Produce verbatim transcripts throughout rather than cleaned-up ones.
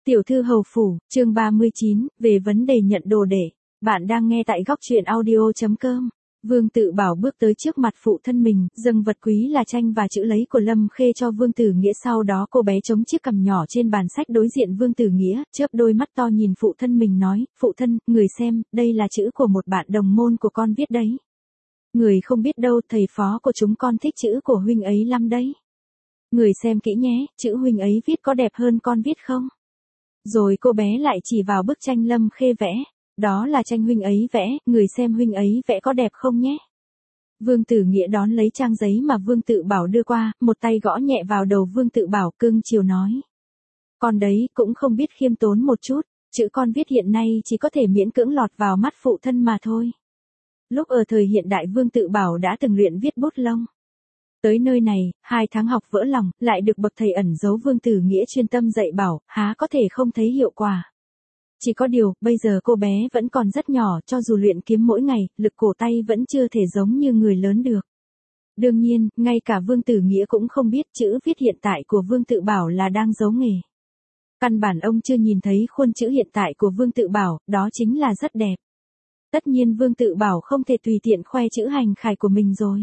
Tiểu thư hầu phủ, chương ba mươi chín, về vấn đề nhận đồ đệ. Bạn đang nghe tại góc truyện audio chấm com. Vương Tự Bảo bước tới trước mặt phụ thân mình, dâng vật quý là tranh và chữ lấy của Lâm Khê cho Vương Tử Nghĩa, sau đó cô bé chống chiếc cằm nhỏ trên bàn sách đối diện Vương Tử Nghĩa, chớp đôi mắt to nhìn phụ thân mình nói, phụ thân, người xem, đây là chữ của một bạn đồng môn của con viết đấy. Người không biết đâu, thầy phó của chúng con thích chữ của huynh ấy lắm đấy. Người xem kỹ nhé, chữ huynh ấy viết có đẹp hơn con viết không? Rồi cô bé lại chỉ vào bức tranh Lâm Khê vẽ. Đó là tranh huynh ấy vẽ, người xem huynh ấy vẽ có đẹp không nhé. Vương Tử Nghĩa đón lấy trang giấy mà Vương Tự Bảo đưa qua, một tay gõ nhẹ vào đầu Vương Tự Bảo, cưng chiều nói. Con đấy, cũng không biết khiêm tốn một chút, chữ con viết hiện nay chỉ có thể miễn cưỡng lọt vào mắt phụ thân mà thôi. Lúc ở thời hiện đại Vương Tự Bảo đã từng luyện viết bút lông. Tới nơi này, hai tháng học vỡ lòng, lại được bậc thầy ẩn giấu Vương Tử Nghĩa chuyên tâm dạy bảo, há có thể không thấy hiệu quả. Chỉ có điều, bây giờ cô bé vẫn còn rất nhỏ, cho dù luyện kiếm mỗi ngày, lực cổ tay vẫn chưa thể giống như người lớn được. Đương nhiên, ngay cả Vương Tử Nghĩa cũng không biết chữ viết hiện tại của Vương Tự Bảo là đang giấu nghề. Căn bản ông chưa nhìn thấy khuôn chữ hiện tại của Vương Tự Bảo, đó chính là rất đẹp. Tất nhiên Vương Tự Bảo không thể tùy tiện khoe chữ hành khải của mình rồi.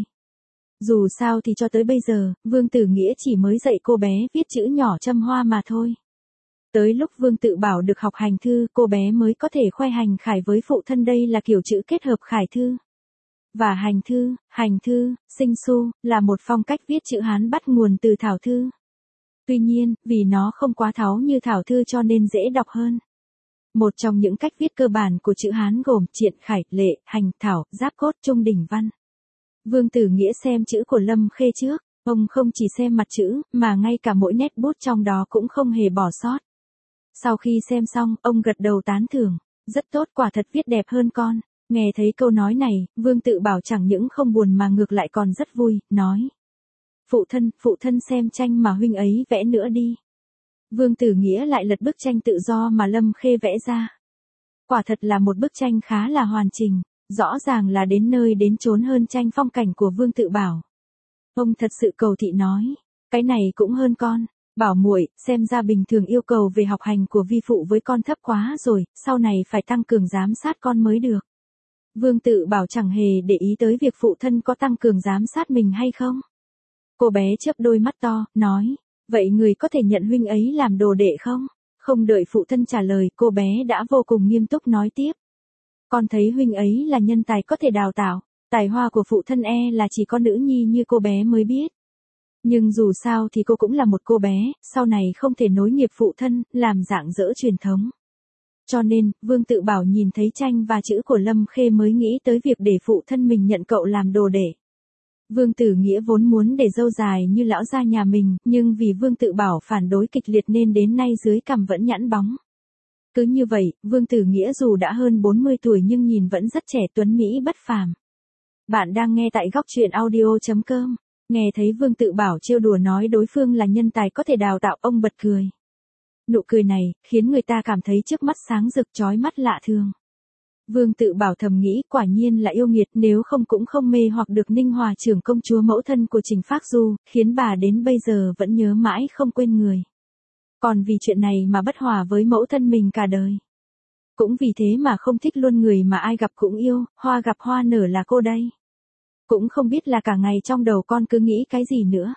Dù sao thì cho tới bây giờ, Vương Tử Nghĩa chỉ mới dạy cô bé viết chữ nhỏ châm hoa mà thôi. Tới lúc Vương Tự Bảo được học hành thư, cô bé mới có thể khoe hành khải với phụ thân đây là kiểu chữ kết hợp khải thư và hành thư. Hành thư, sinh su, là một phong cách viết chữ Hán bắt nguồn từ thảo thư. Tuy nhiên, vì nó không quá tháo như thảo thư cho nên dễ đọc hơn. Một trong những cách viết cơ bản của chữ Hán gồm triện, khải, lệ, hành, thảo, giáp cốt, trung đỉnh văn. Vương Tử Nghĩa xem chữ của Lâm Khê trước, ông không chỉ xem mặt chữ, mà ngay cả mỗi nét bút trong đó cũng không hề bỏ sót. Sau khi xem xong, ông gật đầu tán thưởng, rất tốt, quả thật viết đẹp hơn con. Nghe thấy câu nói này, Vương Tự Bảo chẳng những không buồn mà ngược lại còn rất vui, nói. Phụ thân, phụ thân xem tranh mà huynh ấy vẽ nữa đi. Vương Tử Nghĩa lại lật bức tranh tự do mà Lâm Khê vẽ ra. Quả thật là một bức tranh khá là hoàn chỉnh. Rõ ràng là đến nơi đến chốn hơn tranh phong cảnh của Vương Tự Bảo. Ông thật sự cầu thị nói, cái này cũng hơn con. Bảo muội, xem ra bình thường yêu cầu về học hành của vi phụ với con thấp quá rồi, sau này phải tăng cường giám sát con mới được. Vương Tự Bảo chẳng hề để ý tới việc phụ thân có tăng cường giám sát mình hay không. Cô bé chớp đôi mắt to, nói, vậy người có thể nhận huynh ấy làm đồ đệ không? Không đợi phụ thân trả lời, cô bé đã vô cùng nghiêm túc nói tiếp. Con thấy huynh ấy là nhân tài có thể đào tạo, tài hoa của phụ thân e là chỉ có nữ nhi như cô bé mới biết. Nhưng dù sao thì cô cũng là một cô bé, sau này không thể nối nghiệp phụ thân, làm rạng rỡ truyền thống. Cho nên, Vương Tự Bảo nhìn thấy tranh và chữ của Lâm Khê mới nghĩ tới việc để phụ thân mình nhận cậu làm đồ đệ. Vương Tử Nghĩa vốn muốn để dâu dài như lão gia nhà mình, nhưng vì Vương Tự Bảo phản đối kịch liệt nên đến nay dưới cằm vẫn nhẵn bóng. Cứ như vậy, Vương Tử Nghĩa dù đã hơn bốn mươi tuổi nhưng nhìn vẫn rất trẻ, tuấn mỹ bất phàm. Bạn đang nghe tại góc truyện audio chấm com. Nghe thấy Vương Tự Bảo trêu đùa nói đối phương là nhân tài có thể đào tạo, ông bật cười. Nụ cười này, khiến người ta cảm thấy trước mắt sáng rực chói mắt lạ thường. Vương Tự Bảo thầm nghĩ, quả nhiên là yêu nghiệt, nếu không cũng không mê hoặc được Ninh Hòa trưởng công chúa mẫu thân của Trình Phác Du, khiến bà đến bây giờ vẫn nhớ mãi không quên người. Còn vì chuyện này mà bất hòa với mẫu thân mình cả đời. Cũng vì thế mà không thích luôn người mà ai gặp cũng yêu, hoa gặp hoa nở là cô đây. Cũng không biết là cả ngày trong đầu con cứ nghĩ cái gì nữa.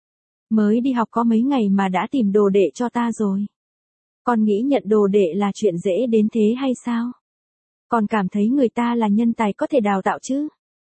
Mới đi học có mấy ngày mà đã tìm đồ đệ cho ta rồi. Con nghĩ nhận đồ đệ là chuyện dễ đến thế hay sao? Con cảm thấy người ta là nhân tài có thể đào tạo chứ?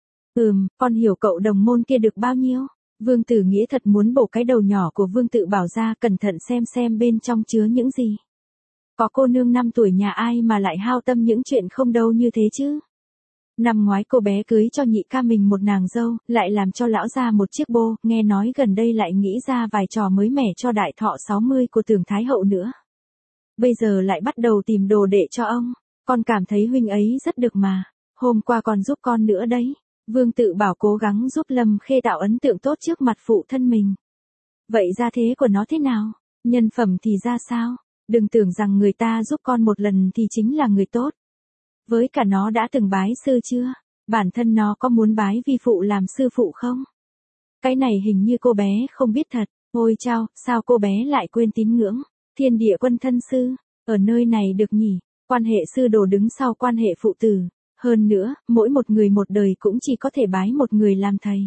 Ừm, con hiểu cậu đồng môn kia được bao nhiêu? Vương Tử Nghĩa thật muốn bổ cái đầu nhỏ của Vương Tự Bảo ra, cẩn thận xem xem bên trong chứa những gì. Có cô nương năm tuổi nhà ai mà lại hao tâm những chuyện không đâu như thế chứ? Năm ngoái cô bé cưới cho nhị ca mình một nàng dâu, lại làm cho lão gia một chiếc bô, nghe nói gần đây lại nghĩ ra vài trò mới mẻ cho đại thọ sáu mươi của Tưởng Thái Hậu nữa. Bây giờ lại bắt đầu tìm đồ đệ cho ông, con cảm thấy huynh ấy rất được mà, hôm qua còn giúp con nữa đấy. Vương Tự Bảo cố gắng giúp Lâm Khê tạo ấn tượng tốt trước mặt phụ thân mình. Vậy ra thế của nó thế nào? Nhân phẩm thì ra sao? Đừng tưởng rằng người ta giúp con một lần thì chính là người tốt. Với cả nó đã từng bái sư chưa? Bản thân nó có muốn bái vi phụ làm sư phụ không? Cái này hình như cô bé không biết thật. Ôi chao, sao cô bé lại quên tín ngưỡng? Thiên địa quân thân sư. Ở nơi này được nhỉ, quan hệ sư đồ đứng sau quan hệ phụ tử. Hơn nữa, mỗi một người một đời cũng chỉ có thể bái một người làm thầy.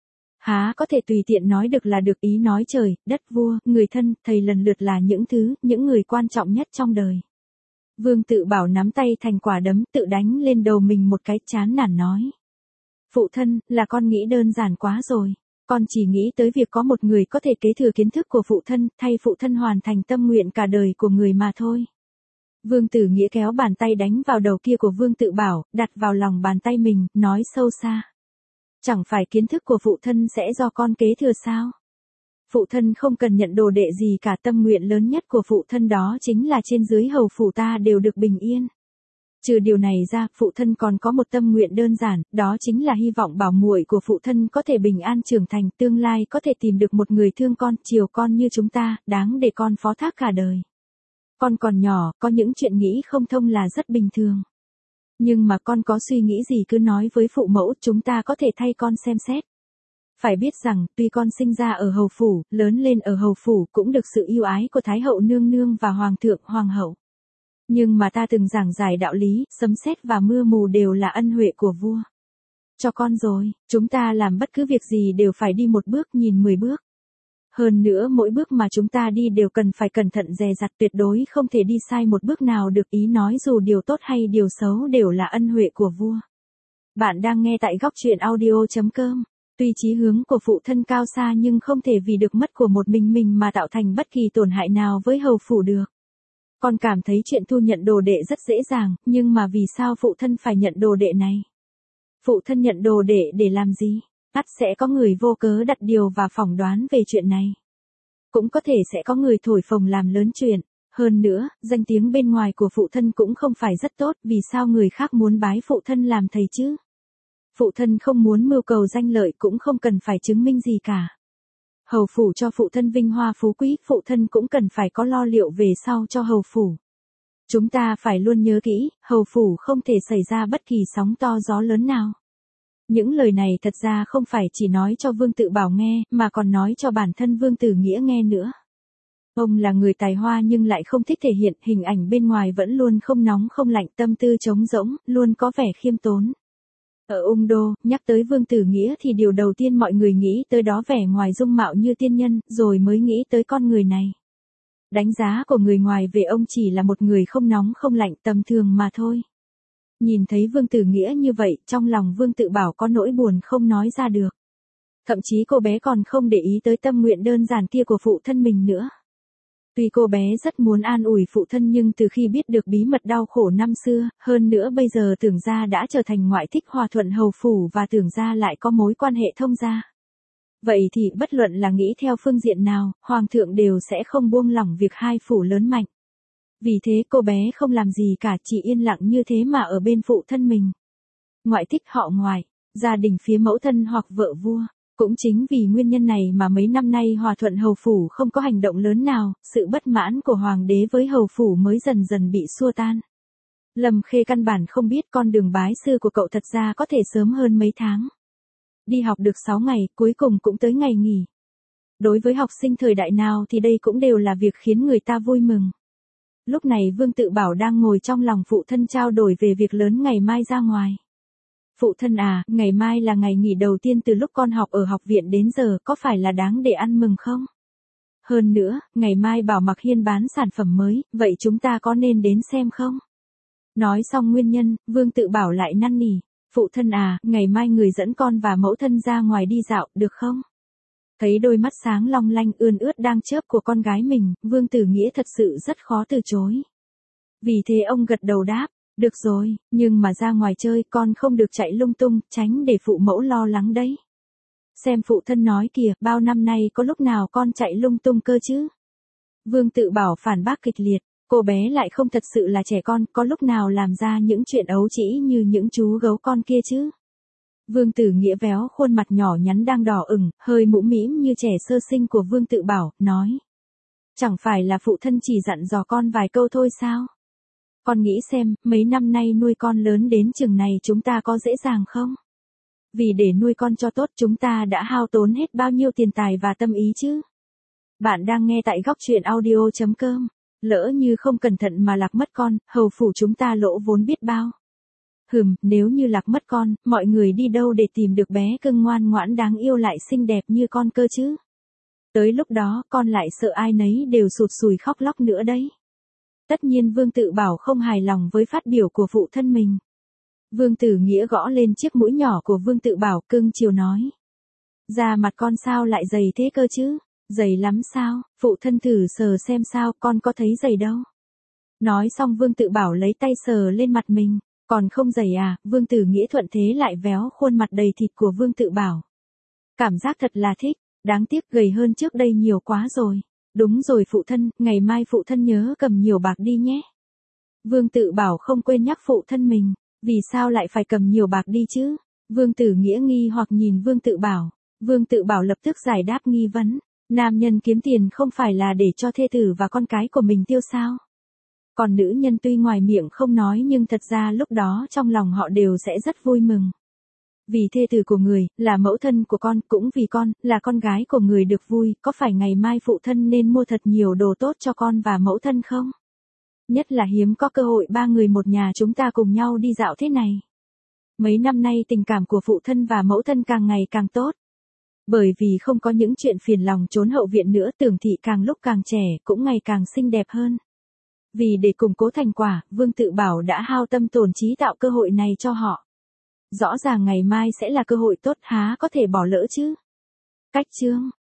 Há có thể tùy tiện nói được là được, ý nói trời, đất, vua, người thân, thầy lần lượt là những thứ, những người quan trọng nhất trong đời. Vương Tự Bảo nắm tay thành quả đấm, tự đánh lên đầu mình một cái, chán nản nói. Phụ thân, là con nghĩ đơn giản quá rồi. Con chỉ nghĩ tới việc có một người có thể kế thừa kiến thức của phụ thân, thay phụ thân hoàn thành tâm nguyện cả đời của người mà thôi. Vương Tử Nghĩa kéo bàn tay đánh vào đầu kia của Vương Tự Bảo, đặt vào lòng bàn tay mình, nói sâu xa. Chẳng phải kiến thức của phụ thân sẽ do con kế thừa sao? Phụ thân không cần nhận đồ đệ gì cả, tâm nguyện lớn nhất của phụ thân đó chính là trên dưới hầu phủ ta đều được bình yên. Trừ điều này ra, phụ thân còn có một tâm nguyện đơn giản, đó chính là hy vọng bảo muội của phụ thân có thể bình an trưởng thành, tương lai có thể tìm được một người thương con, chiều con như chúng ta, đáng để con phó thác cả đời. Con còn nhỏ, có những chuyện nghĩ không thông là rất bình thường. Nhưng mà con có suy nghĩ gì cứ nói với phụ mẫu, chúng ta có thể thay con xem xét. Phải biết rằng, tuy con sinh ra ở hầu phủ, lớn lên ở hầu phủ, cũng được sự yêu ái của Thái hậu nương nương và Hoàng thượng, Hoàng hậu. Nhưng mà ta từng giảng giải đạo lý, sấm sét và mưa mù đều là ân huệ của vua. Cho con rồi, chúng ta làm bất cứ việc gì đều phải đi một bước nhìn mười bước. Hơn nữa mỗi bước mà chúng ta đi đều cần phải cẩn thận dè dặt, tuyệt đối không thể đi sai một bước nào được, ý nói dù điều tốt hay điều xấu đều là ân huệ của vua. Bạn đang nghe tại góc truyện audio chấm com. Tuy chí hướng của phụ thân cao xa nhưng không thể vì được mất của một mình mình mà tạo thành bất kỳ tổn hại nào với hầu phủ được. Con cảm thấy chuyện thu nhận đồ đệ rất dễ dàng, nhưng mà vì sao phụ thân phải nhận đồ đệ này? Phụ thân nhận đồ đệ để làm gì? Ắt sẽ có người vô cớ đặt điều và phỏng đoán về chuyện này. Cũng có thể sẽ có người thổi phồng làm lớn chuyện. Hơn nữa, danh tiếng bên ngoài của phụ thân cũng không phải rất tốt, vì sao người khác muốn bái phụ thân làm thầy chứ? Phụ thân không muốn mưu cầu danh lợi cũng không cần phải chứng minh gì cả. Hầu phủ cho phụ thân vinh hoa phú quý, phụ thân cũng cần phải có lo liệu về sau cho hầu phủ. Chúng ta phải luôn nhớ kỹ, hầu phủ không thể xảy ra bất kỳ sóng to gió lớn nào. Những lời này thật ra không phải chỉ nói cho Vương Tự Bảo nghe, mà còn nói cho bản thân Vương Tử Nghĩa nghe nữa. Ông là người tài hoa nhưng lại không thích thể hiện, hình ảnh bên ngoài vẫn luôn không nóng không lạnh, tâm tư trống rỗng, luôn có vẻ khiêm tốn. Ở Ung Đô, nhắc tới Vương Tử Nghĩa thì điều đầu tiên mọi người nghĩ tới đó vẻ ngoài dung mạo như tiên nhân, rồi mới nghĩ tới con người này. Đánh giá của người ngoài về ông chỉ là một người không nóng không lạnh, tầm thường mà thôi. Nhìn thấy Vương Tử Nghĩa như vậy, trong lòng Vương Tự Bảo có nỗi buồn không nói ra được. Thậm chí cô bé còn không để ý tới tâm nguyện đơn giản kia của phụ thân mình nữa. Tuy cô bé rất muốn an ủi phụ thân nhưng từ khi biết được bí mật đau khổ năm xưa, hơn nữa bây giờ tưởng ra đã trở thành ngoại thích hòa thuận hầu phủ và tưởng ra lại có mối quan hệ thông gia. Vậy thì bất luận là nghĩ theo phương diện nào, Hoàng thượng đều sẽ không buông lỏng việc hai phủ lớn mạnh. Vì thế cô bé không làm gì cả, chỉ yên lặng như thế mà ở bên phụ thân mình. Ngoại thích họ ngoại, gia đình phía mẫu thân hoặc vợ vua. Cũng chính vì nguyên nhân này mà mấy năm nay hòa thuận hầu phủ không có hành động lớn nào, sự bất mãn của hoàng đế với hầu phủ mới dần dần bị xua tan. Lâm Khê căn bản không biết con đường bái sư của cậu thật ra có thể sớm hơn mấy tháng. Đi học được sáu ngày, cuối cùng cũng tới ngày nghỉ. Đối với học sinh thời đại nào thì đây cũng đều là việc khiến người ta vui mừng. Lúc này Vương Tự Bảo đang ngồi trong lòng phụ thân trao đổi về việc lớn ngày mai ra ngoài. Phụ thân à, ngày mai là ngày nghỉ đầu tiên từ lúc con học ở học viện đến giờ, có phải là đáng để ăn mừng không? Hơn nữa, ngày mai Bảo Mặc Hiên bán sản phẩm mới, vậy chúng ta có nên đến xem không? Nói xong nguyên nhân, Vương Tự Bảo lại năn nỉ. Phụ thân à, ngày mai người dẫn con và mẫu thân ra ngoài đi dạo, được không? Thấy đôi mắt sáng long lanh ươn ướt đang chớp của con gái mình, Vương Tử Nghĩa thật sự rất khó từ chối. Vì thế ông gật đầu đáp. Được rồi, nhưng mà ra ngoài chơi con không được chạy lung tung, tránh để phụ mẫu lo lắng đấy. Xem phụ thân nói kìa, bao năm nay có lúc nào con chạy lung tung cơ chứ? Vương Tự Bảo phản bác kịch liệt, cô bé lại không thật sự là trẻ con, có lúc nào làm ra những chuyện ấu trĩ như những chú gấu con kia chứ? Vương Tử Nghĩa véo khuôn mặt nhỏ nhắn đang đỏ ửng, hơi mũm mĩm như trẻ sơ sinh của Vương Tự Bảo, nói. Chẳng phải là phụ thân chỉ dặn dò con vài câu thôi sao? Con nghĩ xem, mấy năm nay nuôi con lớn đến chừng này chúng ta có dễ dàng không? Vì để nuôi con cho tốt chúng ta đã hao tốn hết bao nhiêu tiền tài và tâm ý chứ? Bạn đang nghe tại góc truyện audio chấm com. Lỡ như không cẩn thận mà lạc mất con, hầu phủ chúng ta lỗ vốn biết bao. Hừm, nếu như lạc mất con, mọi người đi đâu để tìm được bé cưng ngoan ngoãn đáng yêu lại xinh đẹp như con cơ chứ? Tới lúc đó con lại sợ ai nấy đều sụt sùi khóc lóc nữa đấy. Tất nhiên Vương Tự Bảo không hài lòng với phát biểu của phụ thân mình. Vương Tử Nghĩa gõ lên chiếc mũi nhỏ của Vương Tự Bảo cưng chiều nói. Da mặt con sao lại dày thế cơ chứ? Dày lắm sao? Phụ thân thử sờ xem sao, con có thấy dày đâu. Nói xong Vương Tự Bảo lấy tay sờ lên mặt mình. Còn không dày à? Vương Tử Nghĩa thuận thế lại véo khuôn mặt đầy thịt của Vương Tự Bảo. Cảm giác thật là thích, đáng tiếc gầy hơn trước đây nhiều quá rồi. Đúng rồi phụ thân, ngày mai phụ thân nhớ cầm nhiều bạc đi nhé. Vương Tự Bảo không quên nhắc phụ thân mình, vì sao lại phải cầm nhiều bạc đi chứ? Vương Tử Nghĩa nghi hoặc nhìn Vương Tự Bảo. Vương Tự Bảo lập tức giải đáp nghi vấn. Nam nhân kiếm tiền không phải là để cho thê tử và con cái của mình tiêu sao? Còn nữ nhân tuy ngoài miệng không nói nhưng thật ra lúc đó trong lòng họ đều sẽ rất vui mừng. Vì thê tử của người, là mẫu thân của con, cũng vì con, là con gái của người được vui, có phải ngày mai phụ thân nên mua thật nhiều đồ tốt cho con và mẫu thân không? Nhất là hiếm có cơ hội ba người một nhà chúng ta cùng nhau đi dạo thế này. Mấy năm nay tình cảm của phụ thân và mẫu thân càng ngày càng tốt. Bởi vì không có những chuyện phiền lòng trốn hậu viện nữa, Tưởng Thị càng lúc càng trẻ, cũng ngày càng xinh đẹp hơn. Vì để củng cố thành quả, Vương Tự Bảo đã hao tâm tổn trí tạo cơ hội này cho họ. Rõ ràng ngày mai sẽ là cơ hội tốt, há có thể bỏ lỡ chứ. Cách chương